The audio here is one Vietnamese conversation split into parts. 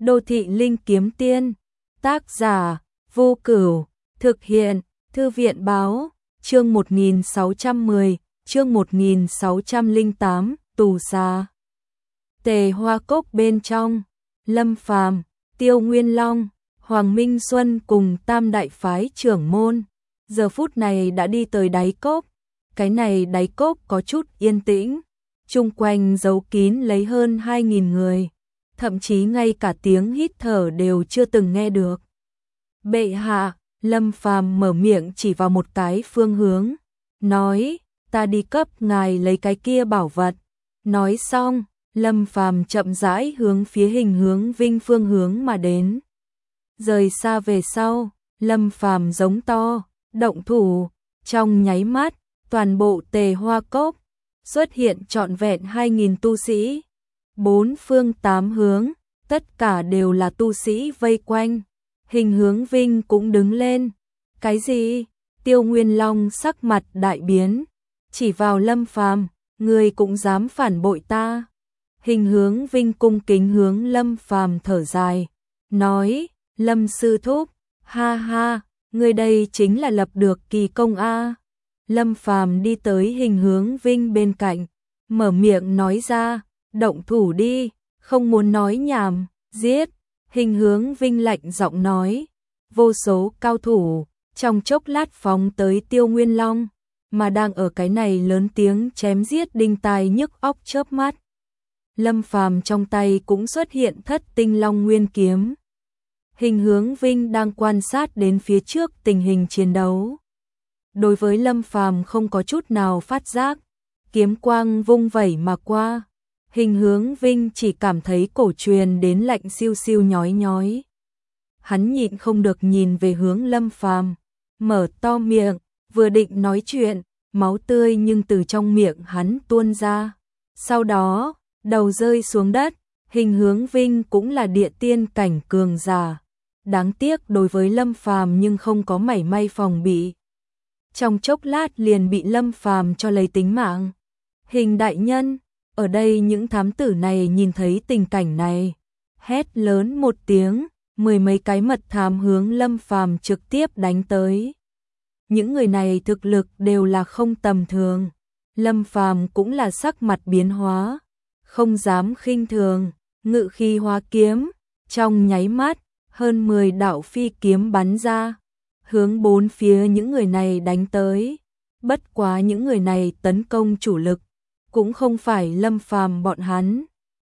Đô thị linh kiếm tiên. Tác giả Vô Cửu. Thực hiện Thư viện báo. Chương 1610, chương 1608, tù xà. Tề Hoa Cốc bên trong, Lâm Phàm, Tiêu Nguyên Long, Hoàng Minh Xuân cùng tam đại phái trưởng môn, giờ phút này đã đi tới đáy cốc. Cái này đáy cốc có chút yên tĩnh, chung quanh giấu kín lấy hơn 2.000 người, thậm chí ngay cả tiếng hít thở đều chưa từng nghe được. Bệ hạ, Lâm Phàm mở miệng chỉ vào một cái phương hướng, nói, ta đi cấp ngài lấy cái kia bảo vật. Nói xong, Lâm Phàm chậm rãi hướng phía Hình Hướng Vinh phương hướng mà đến. Rời xa về sau, Lâm Phàm giống to, động thủ, trong nháy mắt, toàn bộ Tề Hoa Cốc xuất hiện trọn vẹn 2.000 tu sĩ. Bốn phương tám hướng, tất cả đều là tu sĩ vây quanh. Hình Hướng Vinh cũng đứng lên. Cái gì? Tiêu Nguyên Long sắc mặt đại biến, chỉ vào Lâm Phàm, ngươi cũng dám phản bội ta? Hình Hướng Vinh cung kính hướng Lâm Phàm thở dài, nói, Lâm sư thúc, ha ha, ngươi đây chính là lập được kỳ công a. Lâm Phàm đi tới Hình Hướng Vinh bên cạnh, mở miệng nói ra, động thủ đi, không muốn nói nhảm, giết. Hình Hướng Vinh lạnh giọng nói, vô số cao thủ trong chốc lát phóng tới Tiêu Nguyên Long, mà đang ở cái này lớn tiếng chém giết đinh tai nhức óc chớp mắt. Lâm Phàm trong tay cũng xuất hiện Thất Tinh Long Nguyên kiếm. Hình Hướng Vinh đang quan sát đến phía trước tình hình chiến đấu. Đối với Lâm Phàm không có chút nào phát giác, kiếm quang vung vẩy mà qua. Hình Hướng Vinh chỉ cảm thấy cổ truyền đến lạnh siêu siêu nhói nhói. Hắn nhịn không được nhìn về hướng Lâm Phàm, mở to miệng, vừa định nói chuyện, máu tươi nhưng từ trong miệng hắn tuôn ra. Sau đó, đầu rơi xuống đất. Hình Hướng Vinh cũng là địa tiên cảnh cường giả, đáng tiếc đối với Lâm Phàm nhưng không có mảy may phòng bị. Trong chốc lát liền bị Lâm Phàm cho lấy tính mạng. Hình đại nhân, ở đây những thám tử này nhìn thấy tình cảnh này, hét lớn một tiếng, 10 mấy cái mật thám hướng Lâm Phàm trực tiếp đánh tới. Những người này thực lực đều là không tầm thường. Lâm Phàm cũng là sắc mặt biến hóa, không dám khinh thường, ngự khí hóa kiếm, trong nháy mắt, hơn 10 đạo phi kiếm bắn ra, hướng bốn phía những người này đánh tới. Bất quá những người này tấn công chủ lực, cũng không phải Lâm Phàm bọn hắn.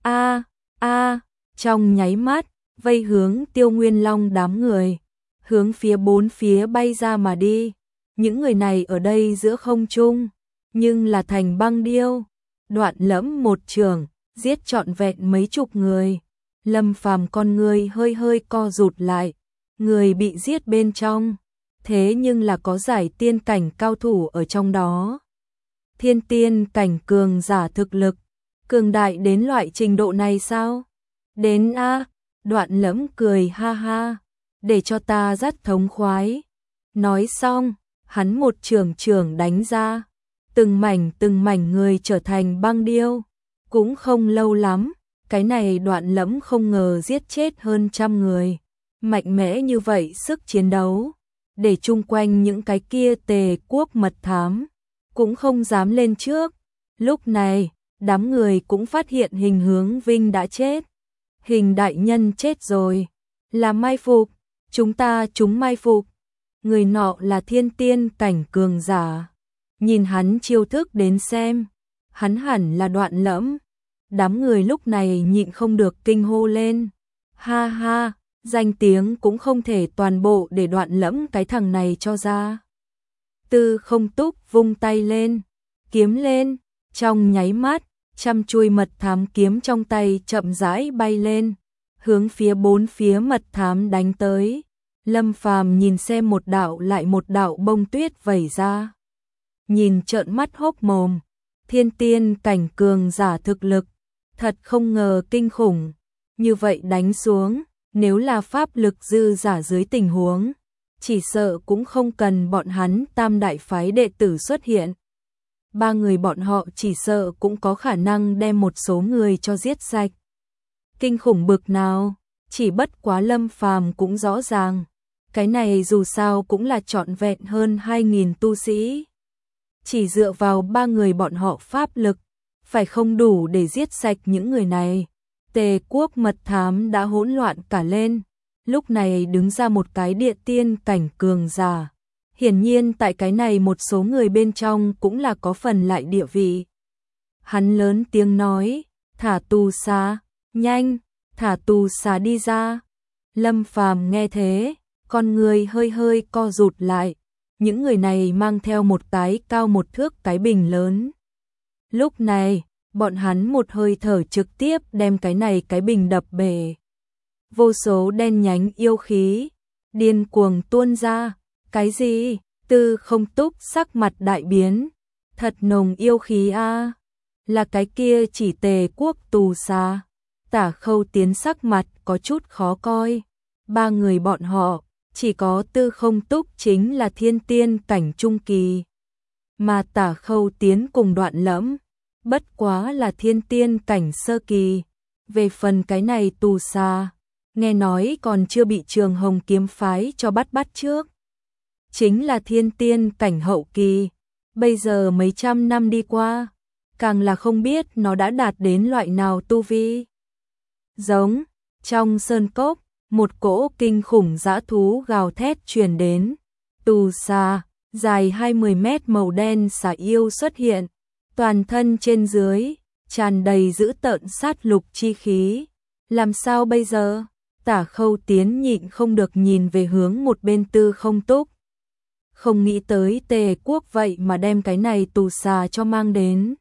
Trong nháy mắt, vây hướng Tiêu Nguyên Long đám người, hướng phía bốn phía bay ra mà đi. Những người này ở đây giữa không trung, nhưng là thành băng điêu. Đoạn Lẫm một trường, giết trọn vẹn mấy chục người. Lâm Phàm con người hơi hơi co rụt lại, người bị giết bên trong, thế nhưng là có giải tiên cảnh cao thủ ở trong đó. Thiên tiên cảnh cường giả thực lực, cường đại đến loại trình độ này sao? Đến a. Đoạn Lẫm cười ha ha, để cho ta rất thống khoái. Nói xong, hắn một trường đánh ra, từng mảnh người trở thành băng điêu. Cũng không lâu lắm, cái này Đoạn Lẫm không ngờ giết chết hơn 100 người. Mạnh mẽ như vậy sức chiến đấu, để chung quanh những cái kia Tề quốc mật thám cũng không dám lên trước. Lúc này, đám người cũng phát hiện Hình Hướng Vinh đã chết. Hình đại nhân chết rồi, là mai phục, chúng mai phục. Người nọ là thiên tiên cảnh cường giả. Nhìn hắn chiêu thức đến xem, hắn hẳn là Đoạn Lẫm. Đám người lúc này nhịn không được kinh hô lên. Ha ha, danh tiếng cũng không thể toàn bộ để Đoạn Lẫm cái thằng này cho ra. Tư Không Túc vung tay lên, kiếm lên, trong nháy mắt, 100 chuôi mật thám kiếm trong tay chậm rãi bay lên, hướng phía bốn phía mật thám đánh tới. Lâm Phàm nhìn xem một đạo lại một đạo bông tuyết vẩy ra, nhìn trợn mắt hốc mồm. Thiên tiên cảnh cường giả thực lực, thật không ngờ kinh khủng. Như vậy đánh xuống, nếu là pháp lực dư giả dưới tình huống, chỉ sợ cũng không cần bọn hắn tam đại phái đệ tử xuất hiện. 3 người bọn họ chỉ sợ cũng có khả năng đem một số người cho giết sạch. Kinh khủng bực nào, chỉ bất quá Lâm Phàm cũng rõ ràng, cái này dù sao cũng là trọn vẹn hơn 2.000 tu sĩ. Chỉ dựa vào 3 người bọn họ pháp lực, phải không đủ để giết sạch những người này. Tề quốc mật thám đã hỗn loạn cả lên, lúc này đứng ra một cái địa tiên cảnh cường giả. Hiển nhiên tại cái này một số người bên trong cũng là có phần lại địa vị. Hắn lớn tiếng nói, thả tù xà, nhanh, thả tù xà đi ra. Lâm Phàm nghe thế, con người hơi hơi co rụt lại. Những người này mang theo một cái cao 1 thước cái bình lớn. Lúc này, bọn hắn một hơi thở trực tiếp đem cái này cái bình đập bể. Vô số đen nhánh yêu khí, điên cuồng tuôn ra. Cái gì? Tư Không Túc sắc mặt đại biến. Thật nồng yêu khí a. Là cái kia chỉ Tề quốc tù xà. Tả Khâu Tiến sắc mặt có chút khó coi. 3 người bọn họ, chỉ có Tư Không Túc chính là thiên tiên cảnh trung kỳ. Mà Tả Khâu Tiến cùng Đoạn Lẫm, bất quá là thiên tiên cảnh sơ kỳ. Về phần cái này tù xà, nghe nói còn chưa bị Trường Hồng kiếm phái cho bắt trước. Chính là thiên tiên cảnh hậu kỳ. Bây giờ mấy trăm năm đi qua, càng là không biết nó đã đạt đến loại nào tu vi. Giống, trong sơn cốc, một cỗ kinh khủng dã thú gào thét truyền đến. Tù xà, dài 20 mét màu đen xà yêu xuất hiện, toàn thân trên dưới, tràn đầy dữ tợn sát lục chi khí. Làm sao bây giờ? Tả Khâu Tiến nhịn không được nhìn về hướng một bên Tư Không Túc. Không nghĩ tới Tề quốc vậy mà đem cái này tù xà cho mang đến.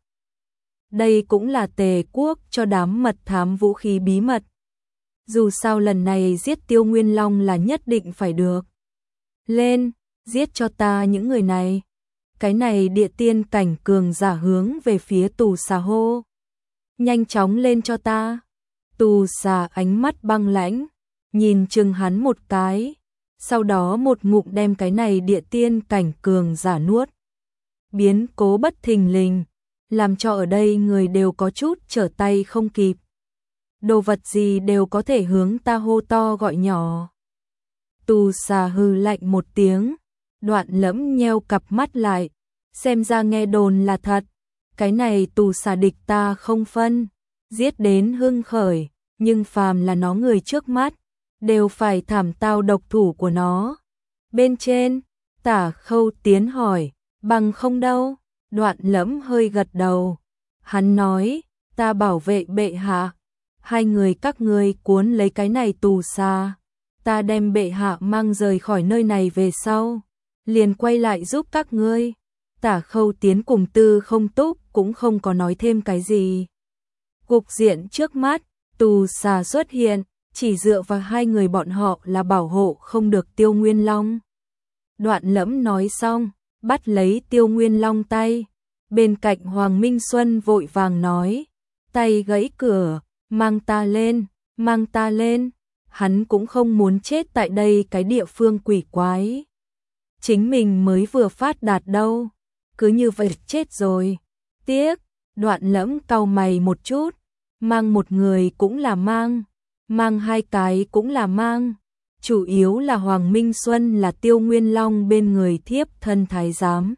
Đây cũng là Tề quốc cho đám mật thám vũ khí bí mật. Dù sao lần này giết Tiêu Nguyên Long là nhất định phải được. Lên, giết cho ta những người này. Cái này địa tiên cảnh cường giả hướng về phía tù xà hô. Nhanh chóng lên cho ta. Tù xà ánh mắt băng lãnh, nhìn chừng hắn một cái. Sau đó một ngụm đem cái này địa tiên cảnh cường giả nuốt. Biến cố bất thình lình, làm cho ở đây người đều có chút trở tay không kịp. Đồ vật gì đều có thể hướng ta hô to gọi nhỏ. Tù xà hừ lạnh một tiếng, Đoạn Lẫm nheo cặp mắt lại, xem ra nghe đồn là thật. Cái này tù xà địch ta không phân, giết đến hưng khởi, nhưng phàm là nó người trước mắt, đều phải thảm tao độc thủ của nó. Bên trên, Tả Khâu Tiến hỏi, bằng không đâu? Đoạn Lẫm hơi gật đầu. Hắn nói, ta bảo vệ bệ hạ. 2 người các ngươi cuốn lấy cái này tù xà. Ta đem bệ hạ mang rời khỏi nơi này về sau, liền quay lại giúp các ngươi. Tả Khâu Tiến cùng Tư Không Túc cũng không có nói thêm cái gì. Cục diện trước mắt, tù xà xuất hiện, chỉ dựa vào 2 người bọn họ là bảo hộ không được Tiêu Nguyên Long. Đoạn Lẫm nói xong, bắt lấy Tiêu Nguyên Long tay. Bên cạnh Hoàng Minh Xuân vội vàng nói, tay gãy cửa, mang ta lên, mang ta lên. Hắn cũng không muốn chết tại đây cái địa phương quỷ quái. Chính mình mới vừa phát đạt đâu, cứ như vậy chết rồi. Tiếc, Đoạn Lẫm cau mày một chút, mang một người cũng là mang 2 cái cũng là mang. Chủ yếu là Hoàng Minh Xuân là Tiêu Nguyên Long bên người thiếp thân thái giám.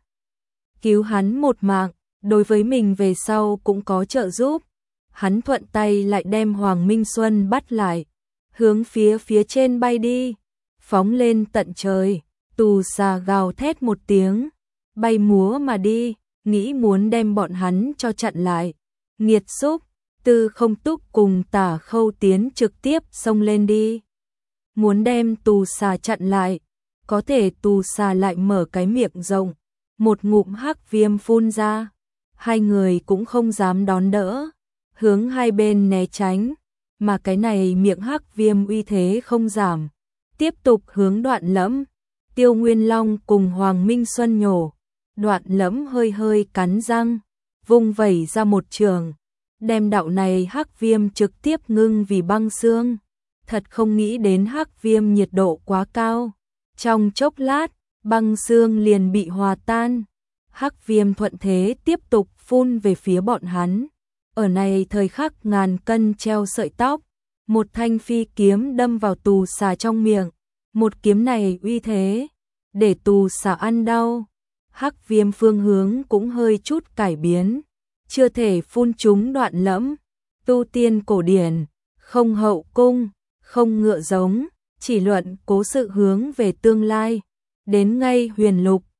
Cứu hắn một mạng, đối với mình về sau cũng có trợ giúp. Hắn thuận tay lại đem Hoàng Minh Xuân bắt lại, hướng phía trên bay đi, phóng lên tận trời. Tù xà gào thét một tiếng, bay múa mà đi, nghĩ muốn đem bọn hắn cho chặn lại. Nghiệt xúc, Tư Không Túc cùng Tả Khâu Tiến trực tiếp xông lên đi. Muốn đem tù xà chặn lại, có thể tù xà lại mở cái miệng rộng, một ngụm hắc viêm phun ra. 2 người cũng không dám đón đỡ, hướng hai bên né tránh, mà cái này miệng hắc viêm uy thế không giảm, tiếp tục hướng Đoạn Lẫm. Tiêu Nguyên Long cùng Hoàng Minh Xuân nhổ. Đoạn Lẫm hơi hơi cắn răng, vung vẩy ra một trường, đem đạo này hắc viêm trực tiếp ngưng vì băng xương. Thật không nghĩ đến hắc viêm nhiệt độ quá cao, trong chốc lát, băng xương liền bị hòa tan. Hắc viêm thuận thế tiếp tục phun về phía bọn hắn. Ở này thời khắc ngàn cân treo sợi tóc, một thanh phi kiếm đâm vào tù xà trong miệng. Một kiếm này uy thế, để tù xà ăn đau. Hắc Viêm phương hướng cũng hơi chút cải biến, chưa thể phun chúng đoạn lẫm. Tu tiên cổ điển, không hậu cung, không ngựa giống, chỉ luận cố sự hướng về tương lai. Đến ngay huyền lục,